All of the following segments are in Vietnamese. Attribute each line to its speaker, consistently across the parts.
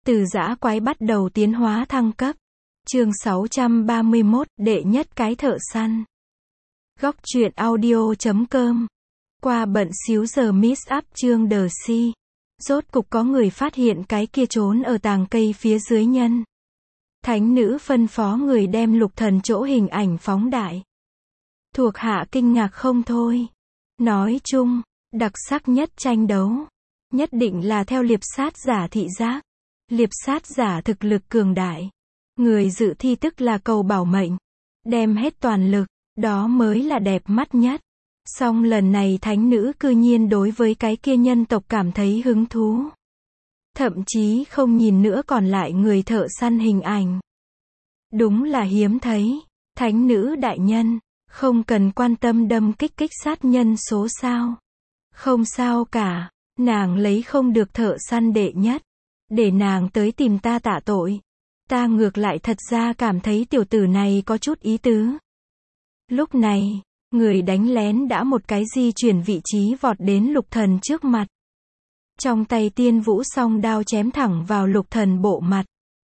Speaker 1: Từ dã quái bắt đầu tiến hóa thăng cấp. Chương 631, đệ nhất cái thợ săn. Góc truyện audio.com. Qua bận xíu giờ miss up chương đờ si. Rốt cục có người phát hiện cái kia trốn ở tàng cây phía dưới nhân. Thánh nữ phân phó người đem lục thần chỗ hình ảnh phóng đại. Thuộc hạ kinh ngạc không thôi. Nói chung, đặc sắc nhất tranh đấu. Nhất định là theo liệp sát giả thị giác. Liệp sát giả thực lực cường đại. Người dự thi tức là cầu bảo mệnh. Đem hết toàn lực, đó mới là đẹp mắt nhất. Song lần này thánh nữ cư nhiên đối với cái kia nhân tộc cảm thấy hứng thú. Thậm chí không nhìn nữa còn lại người thợ săn hình ảnh. Đúng là hiếm thấy. Thánh nữ đại nhân, không cần quan tâm đâm kích sát nhân số sao. Không sao cả, nàng lấy không được thợ săn đệ nhất. Để nàng tới tìm ta tạ tội. Ta ngược lại thật ra cảm thấy tiểu tử này có chút ý tứ. Lúc này, người đánh lén đã một cái di chuyển vị trí vọt đến lục thần trước mặt. Trong tay tiên vũ song đao chém thẳng vào lục thần bộ mặt.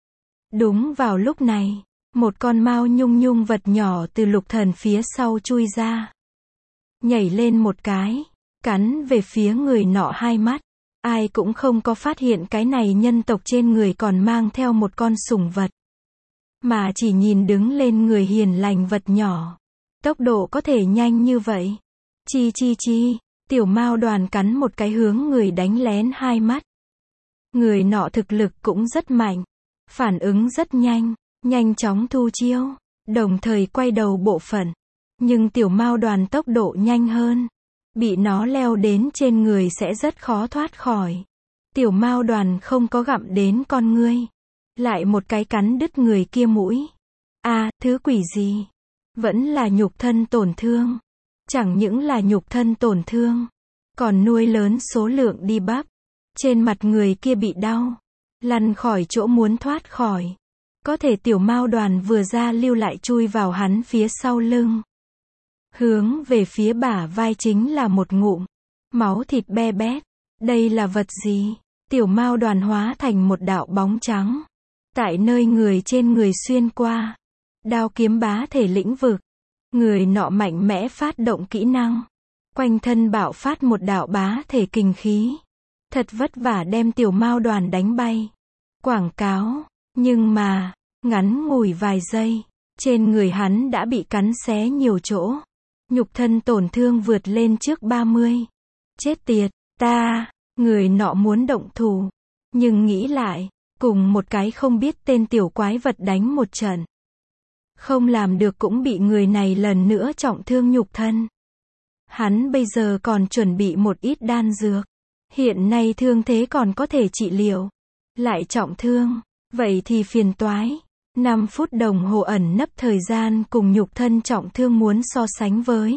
Speaker 1: Đúng vào lúc này, một con mao nhung nhung vật nhỏ từ lục thần phía sau chui ra. Nhảy lên một cái, cắn về phía người nọ hai mắt. Ai cũng không có phát hiện cái này nhân tộc trên người còn mang theo một con sủng vật. Mà chỉ nhìn đứng lên người hiền lành vật nhỏ. Tốc độ có thể nhanh như vậy. Chi, tiểu mao đoàn cắn một cái hướng người đánh lén hai mắt. Người nọ thực lực cũng rất mạnh. Phản ứng rất nhanh, nhanh chóng thu chiêu, đồng thời quay đầu bộ phận. Nhưng tiểu mao đoàn tốc độ nhanh hơn. Bị nó leo đến trên người sẽ rất khó thoát khỏi. Tiểu mao đoàn không có gặm đến con ngươi. Lại một cái cắn đứt người kia mũi. Thứ quỷ gì? Vẫn là nhục thân tổn thương. Chẳng những là nhục thân tổn thương. Còn nuôi lớn số lượng đi bắp. Trên mặt người kia bị đau. Lăn khỏi chỗ muốn thoát khỏi. Có thể tiểu mao đoàn vừa ra lưu lại chui vào hắn phía sau lưng. Hướng về phía bả vai chính là một ngụm. Máu thịt be bét. Đây là vật gì? Tiểu mao đoàn hóa thành một đạo bóng trắng. Tại nơi người trên người xuyên qua. Đao kiếm bá thể lĩnh vực. Người nọ mạnh mẽ phát động kỹ năng. Quanh thân bạo phát một đạo bá thể kình khí. Thật vất vả đem tiểu mao đoàn đánh bay. Quảng cáo. Nhưng mà, ngắn ngủi vài giây. Trên người hắn đã bị cắn xé nhiều chỗ. Nhục thân tổn thương vượt lên trước 30. Chết tiệt, người nọ muốn động thủ. Nhưng nghĩ lại, cùng một cái không biết tên tiểu quái vật đánh một trận. Không làm được cũng bị người này lần nữa trọng thương nhục thân. Hắn bây giờ còn chuẩn bị một ít đan dược. Hiện nay thương thế còn có thể trị liệu. Lại trọng thương, vậy thì phiền toái. 5 phút đồng hồ ẩn nấp thời gian cùng nhục thân trọng thương muốn so sánh với.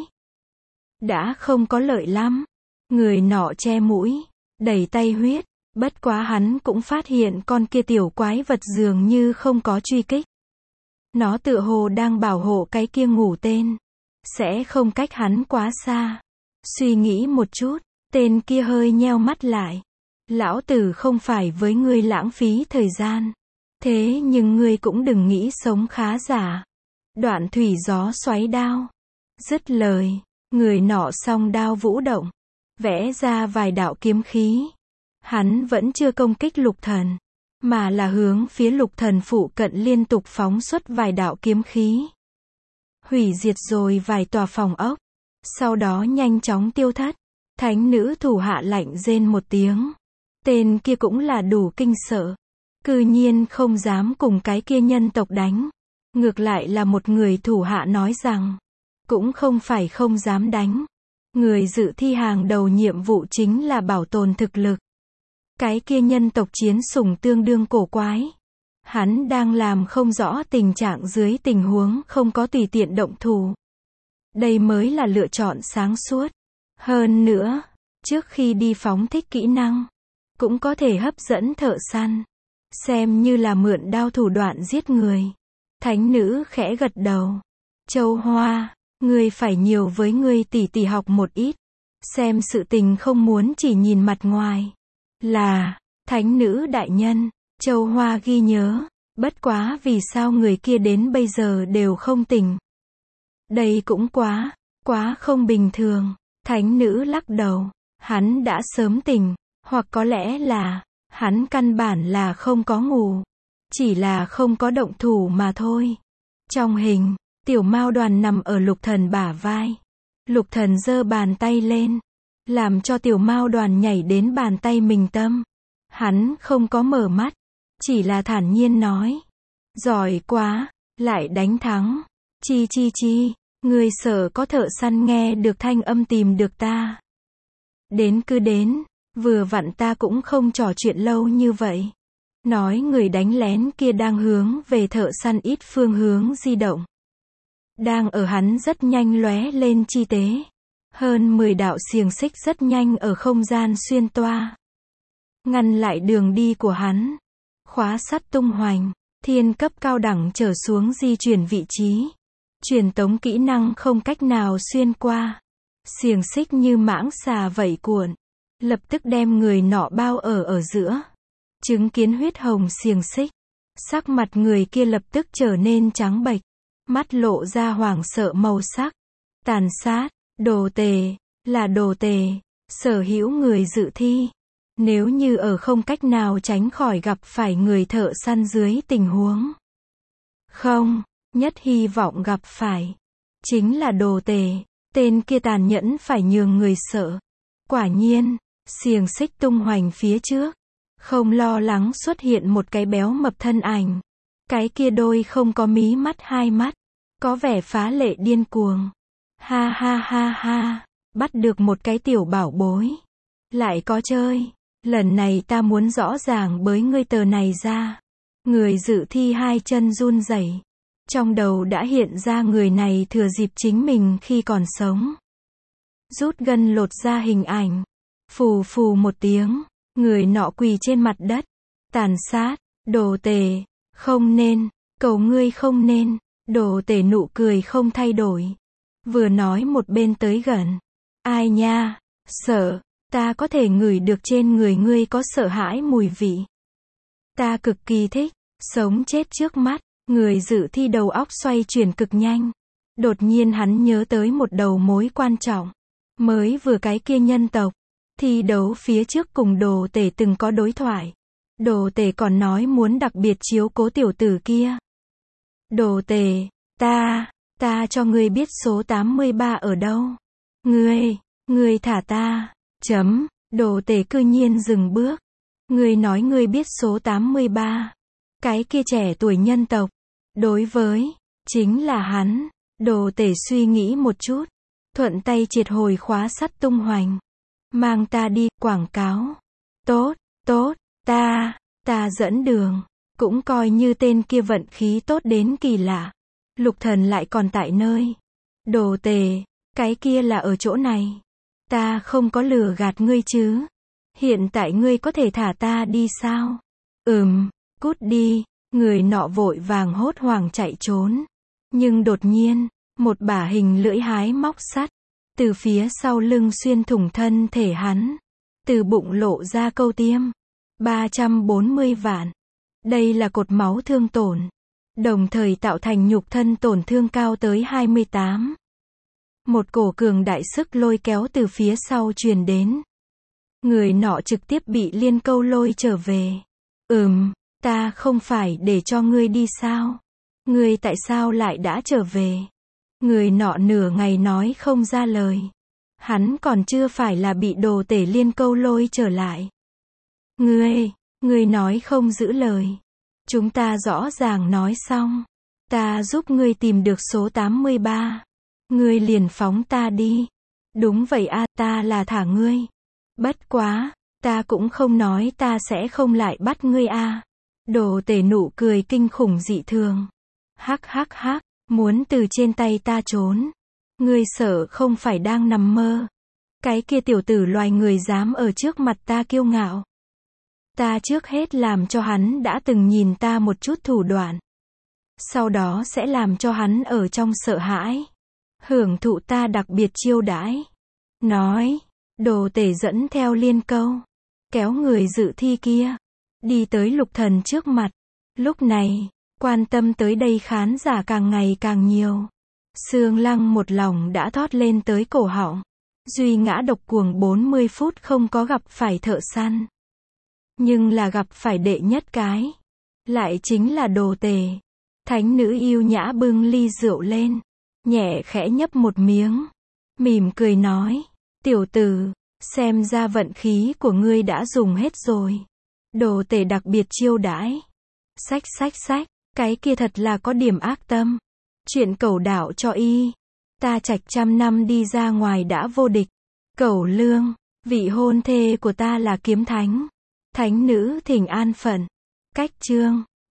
Speaker 1: Đã không có lợi lắm. Người nọ che mũi, đẩy tay huyết. Bất quá hắn cũng phát hiện con kia tiểu quái vật dường như không có truy kích. Nó tựa hồ đang bảo hộ cái kia ngủ tên. Sẽ không cách hắn quá xa. Suy nghĩ một chút, tên kia hơi nheo mắt lại. Lão tử không phải với ngươi lãng phí thời gian. Thế nhưng ngươi cũng đừng nghĩ sống khá giả. Đoạn thủy gió xoáy đao. Dứt lời, người nọ song đao vũ động. Vẽ ra vài đạo kiếm khí. Hắn vẫn chưa công kích lục thần. Mà là hướng phía lục thần phụ cận liên tục phóng xuất vài đạo kiếm khí. Hủy diệt rồi vài tòa phòng ốc. Sau đó nhanh chóng tiêu thất. Thánh nữ thủ hạ lạnh rên một tiếng. Tên kia cũng là đủ kinh sợ. Cư nhiên không dám cùng cái kia nhân tộc đánh. Ngược lại là một người thủ hạ nói rằng. Cũng không phải không dám đánh. Người dự thi hàng đầu nhiệm vụ chính là bảo tồn thực lực. Cái kia nhân tộc chiến sủng tương đương cổ quái. Hắn đang làm không rõ tình trạng dưới tình huống không có tùy tiện động thủ. Đây mới là lựa chọn sáng suốt. Hơn nữa, trước khi đi phóng thích kỹ năng, cũng có thể hấp dẫn thợ săn. Xem như là mượn đao thủ đoạn giết người. Thánh nữ khẽ gật đầu. Châu Hoa, ngươi phải nhiều với ngươi tỷ học một ít. Xem sự tình không muốn chỉ nhìn mặt ngoài. Là, thánh nữ đại nhân, Châu Hoa ghi nhớ, bất quá vì sao người kia đến bây giờ đều không tỉnh. Đây cũng quá không bình thường. Thánh nữ lắc đầu, hắn đã sớm tỉnh, hoặc có lẽ là, hắn căn bản là không có ngủ, chỉ là không có động thủ mà thôi. Trong hình, Tiểu Mao Đoàn nằm ở Lục Thần bả vai. Lục Thần giơ bàn tay lên, làm cho Tiểu Mao Đoàn nhảy đến bàn tay mình tâm. Hắn không có mở mắt, chỉ là thản nhiên nói. Giỏi quá, lại đánh thắng. Chi, ngươi sợ có thợ săn nghe được thanh âm tìm được ta. Đến cứ đến, vừa vặn ta cũng không trò chuyện lâu như vậy. Nói người đánh lén kia đang hướng về thợ săn ít phương hướng di động. Đang ở hắn rất nhanh lóe lên chi tế. Hơn 10 đạo xiềng xích rất nhanh ở không gian xuyên toa. Ngăn lại đường đi của hắn. Khóa sắt tung hoành, thiên cấp cao đẳng trở xuống di chuyển vị trí. Truyền tống kỹ năng không cách nào xuyên qua. Xiềng xích như mãng xà vẩy cuộn. Lập tức đem người nọ bao ở giữa. Chứng kiến huyết hồng xiềng xích. Sắc mặt người kia lập tức trở nên trắng bệch. Mắt lộ ra hoảng sợ màu sắc. Tàn sát, đồ tề, là đồ tề, sở hữu người dự thi. Nếu như ở không cách nào tránh khỏi gặp phải người thợ săn dưới tình huống. Không, nhất hy vọng gặp phải. Chính là đồ tề, tên kia tàn nhẫn phải nhường người sợ. Quả nhiên, xiềng xích tung hoành phía trước. Không lo lắng xuất hiện một cái béo mập thân ảnh. Cái kia đôi không có mí mắt hai mắt. Có vẻ phá lệ điên cuồng. Ha, bắt được một cái tiểu bảo bối. Lại có chơi. Lần này ta muốn rõ ràng bới ngươi tờ này ra. Người dự thi hai chân run rẩy. Trong đầu đã hiện ra người này thừa dịp chính mình khi còn sống. Rút gân lột ra hình ảnh. Phù một tiếng. Người nọ quỳ trên mặt đất. Tàn sát, đồ tề, không nên, cầu ngươi không nên. Đồ tề nụ cười không thay đổi. Vừa nói một bên tới gần. Ai nha, sợ, ta có thể ngửi được trên người ngươi có sợ hãi mùi vị. Ta cực kỳ thích, sống chết trước mắt. Người dự thi đầu óc xoay chuyển cực nhanh. Đột nhiên hắn nhớ tới một đầu mối quan trọng. Mới vừa cái kia nhân tộc. Thi đấu phía trước cùng đồ tể từng có đối thoại. Đồ tể còn nói muốn đặc biệt chiếu cố tiểu tử kia. Đồ tể, ta cho ngươi biết số 83 ở đâu. Ngươi thả ta. Đồ tể cư nhiên dừng bước. Ngươi nói ngươi biết số 83. Cái kia trẻ tuổi nhân tộc. Đối với, chính là hắn. Đồ tể suy nghĩ một chút. Thuận tay triệt hồi khóa sắt tung hoành. Mang ta đi, quảng cáo. Tốt, ta dẫn đường. Cũng coi như tên kia vận khí tốt đến kỳ lạ. Lục Thần lại còn tại nơi. Đồ tề, cái kia là ở chỗ này. Ta không có lừa gạt ngươi chứ. Hiện tại ngươi có thể thả ta đi sao? Cút đi. Người nọ vội vàng hốt hoảng chạy trốn. Nhưng đột nhiên, một bả hình lưỡi hái móc sắt. Từ phía sau lưng xuyên thủng thân thể hắn. Từ bụng lộ ra câu tiêm. 340 vạn. Đây là cột máu thương tổn. Đồng thời tạo thành nhục thân tổn thương cao tới 28. Một cổ cường đại sức lôi kéo từ phía sau truyền đến. Người nọ trực tiếp bị liên câu lôi trở về. Ta không phải để cho ngươi đi sao? Ngươi tại sao lại đã trở về? Người nọ nửa ngày nói không ra lời. Hắn còn chưa phải là bị đồ tể liên câu lôi trở lại. Ngươi nói không giữ lời. Chúng ta rõ ràng nói xong. Ta giúp ngươi tìm được số 83. Ngươi liền phóng ta đi. Đúng vậy a, ta là thả ngươi. Bất quá, ta cũng không nói ta sẽ không lại bắt ngươi a. Đồ tể nụ cười kinh khủng dị thường. Hắc, muốn từ trên tay ta trốn. Ngươi sợ không phải đang nằm mơ. Cái kia tiểu tử loài người dám ở trước mặt ta kiêu ngạo. Ta trước hết làm cho hắn đã từng nhìn ta một chút thủ đoạn. Sau đó sẽ làm cho hắn ở trong sợ hãi. Hưởng thụ ta đặc biệt chiêu đãi. Nói, đồ tể dẫn theo liên câu. Kéo người dự thi kia. đi tới Lục Thần trước mặt. Lúc này, quan tâm tới đây khán giả càng ngày càng nhiều. Sương Lăng một lòng đã thót lên tới cổ họng. Duy ngã độc cuồng 40 phút không có gặp phải thợ săn. Nhưng là gặp phải đệ nhất cái. Lại chính là Đồ Tể. Thánh nữ yêu nhã bưng ly rượu lên. Nhẹ khẽ nhấp một miếng. Mỉm cười nói. Tiểu tử, xem ra vận khí của ngươi đã dùng hết rồi. Đồ Tể đặc biệt chiêu đãi. Xách, cái kia thật là có điểm ác tâm. Chuyện cẩu đạo cho y. Ta trạch trăm năm đi ra ngoài đã vô địch. Cẩu lương, vị hôn thê của ta là kiếm thánh. Thánh nữ thỉnh an phận. Cách chương